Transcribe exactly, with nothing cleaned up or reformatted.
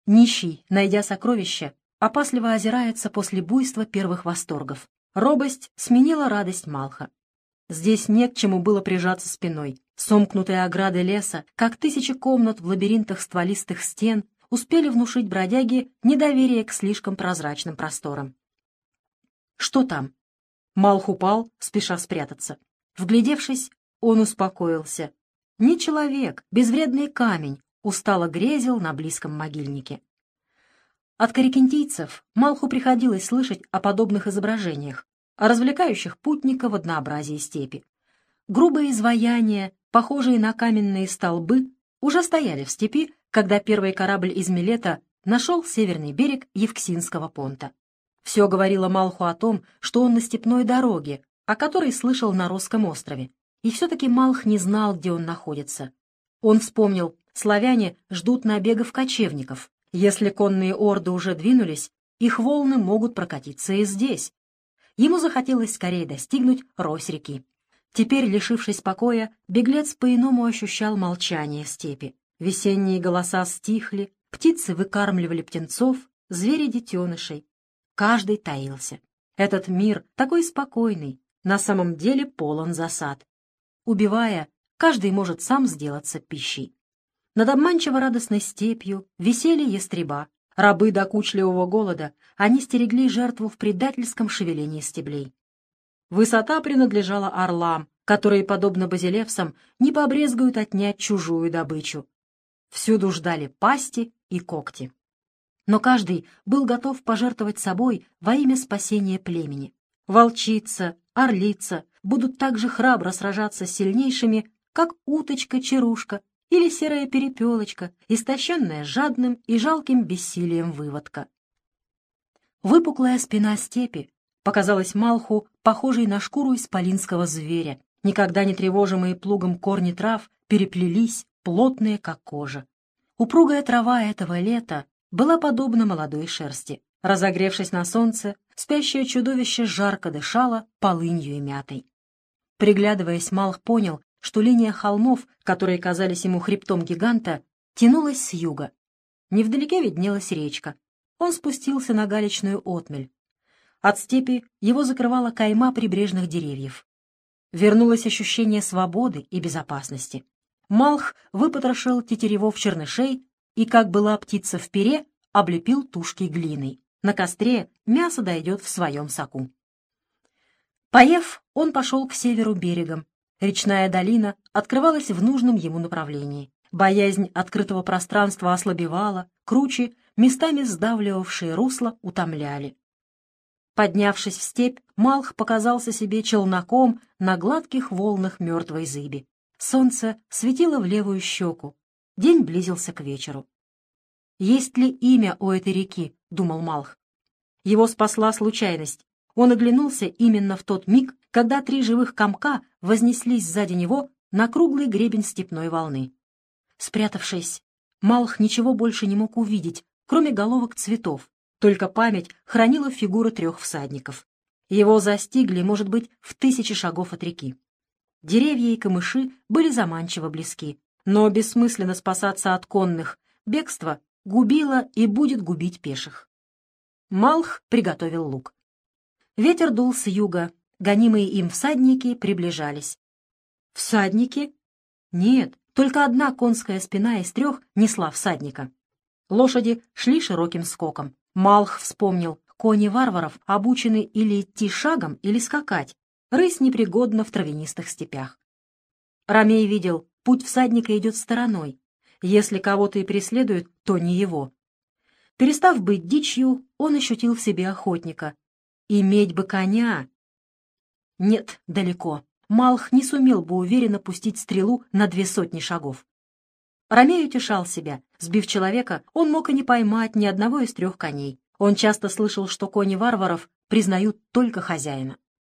Нищий, найдя сокровища, опасливо озирается после буйства первых восторгов. Робость сменила радость Малха. Здесь не к чему было прижаться спиной. Сомкнутые ограды леса, как тысячи комнат в лабиринтах стволистых стен, успели внушить бродяге недоверие к слишком прозрачным просторам. Что там? Малх упал, спеша спрятаться. Вглядевшись, он успокоился. Не человек, безвредный камень устало грезил на близком могильнике. От карикентийцев Малху приходилось слышать о подобных изображениях, о развлекающих путника в однообразии степи. Грубые изваяния, похожие на каменные столбы, уже стояли в степи, когда первый корабль из Милета нашел северный берег Евксинского понта. Все говорило Малху о том, что он на степной дороге, о которой слышал на Росском острове. И все-таки Малх не знал, где он находится. Он вспомнил, славяне ждут набегов кочевников. Если конные орды уже двинулись, их волны могут прокатиться и здесь. Ему захотелось скорее достигнуть Рось реки. Теперь, лишившись покоя, беглец по-иному ощущал молчание степи. Весенние голоса стихли, птицы выкармливали птенцов, звери детенышей. Каждый таился. Этот мир, такой спокойный, на самом деле полон засад. Убивая, каждый может сам сделаться пищей. Над обманчиво радостной степью висели ястреба. Рабы докучливого голода, они стерегли жертву в предательском шевелении стеблей. Высота принадлежала орлам, которые, подобно базилевсам, не побрезгуют отнять чужую добычу. Всюду ждали пасти и когти. Но каждый был готов пожертвовать собой во имя спасения племени. Волчица, орлица будут так же храбро сражаться с сильнейшими, как уточка-чарушка или серая перепелочка, истощенная жадным и жалким бессилием выводка. Выпуклая спина степи показалась Малху похожей на шкуру исполинского зверя. Никогда не тревожимые плугом корни трав переплелись, плотные, как кожа. Упругая трава этого лета была подобна молодой шерсти. Разогревшись на солнце, спящее чудовище жарко дышало полынью и мятой. Приглядываясь, Малх понял, что линия холмов, которые казались ему хребтом гиганта, тянулась с юга. Невдалеке виднелась речка. Он спустился на галечную отмель. От степи его закрывала кайма прибрежных деревьев. Вернулось ощущение свободы и безопасности. Малх выпотрошил тетеревов чернышей и, как была птица в пере, облепил тушки глиной. На костре мясо дойдет в своем соку. Поев, он пошел к северу берегом. Речная долина открывалась в нужном ему направлении. Боязнь открытого пространства ослабевала, кручи, местами сдавливавшие русло, утомляли. Поднявшись в степь, Малх показался себе челноком на гладких волнах мертвой зыби. Солнце светило в левую щеку. День близился к вечеру. «Есть ли имя у этой реки?» — думал Малх. Его спасла случайность. Он оглянулся именно в тот миг, когда три живых комка вознеслись сзади него на круглый гребень степной волны. Спрятавшись, Малх ничего больше не мог увидеть, кроме головок цветов. Только память хранила фигуры трех всадников. Его застигли, может быть, в тысячи шагов от реки. Деревья и камыши были заманчиво близки, но бессмысленно спасаться от конных. Бегство губило и будет губить пеших. Малх приготовил лук. Ветер дул с юга, гонимые им всадники приближались. Всадники? Нет, только одна конская спина из трех несла всадника. Лошади шли широким скоком. Малх вспомнил, кони варваров обучены или идти шагом, или скакать. Рысь непригодна в травянистых степях. Ромей видел, путь всадника идет стороной. Если кого-то и преследует, то не его. Перестав быть дичью, он ощутил в себе охотника. Иметь бы коня. Нет, далеко. Малх не сумел бы уверенно пустить стрелу на две сотни шагов. Ромей утешал себя. Сбив человека, он мог и не поймать ни одного из трех коней. Он часто слышал, что кони варваров признают только хозяина.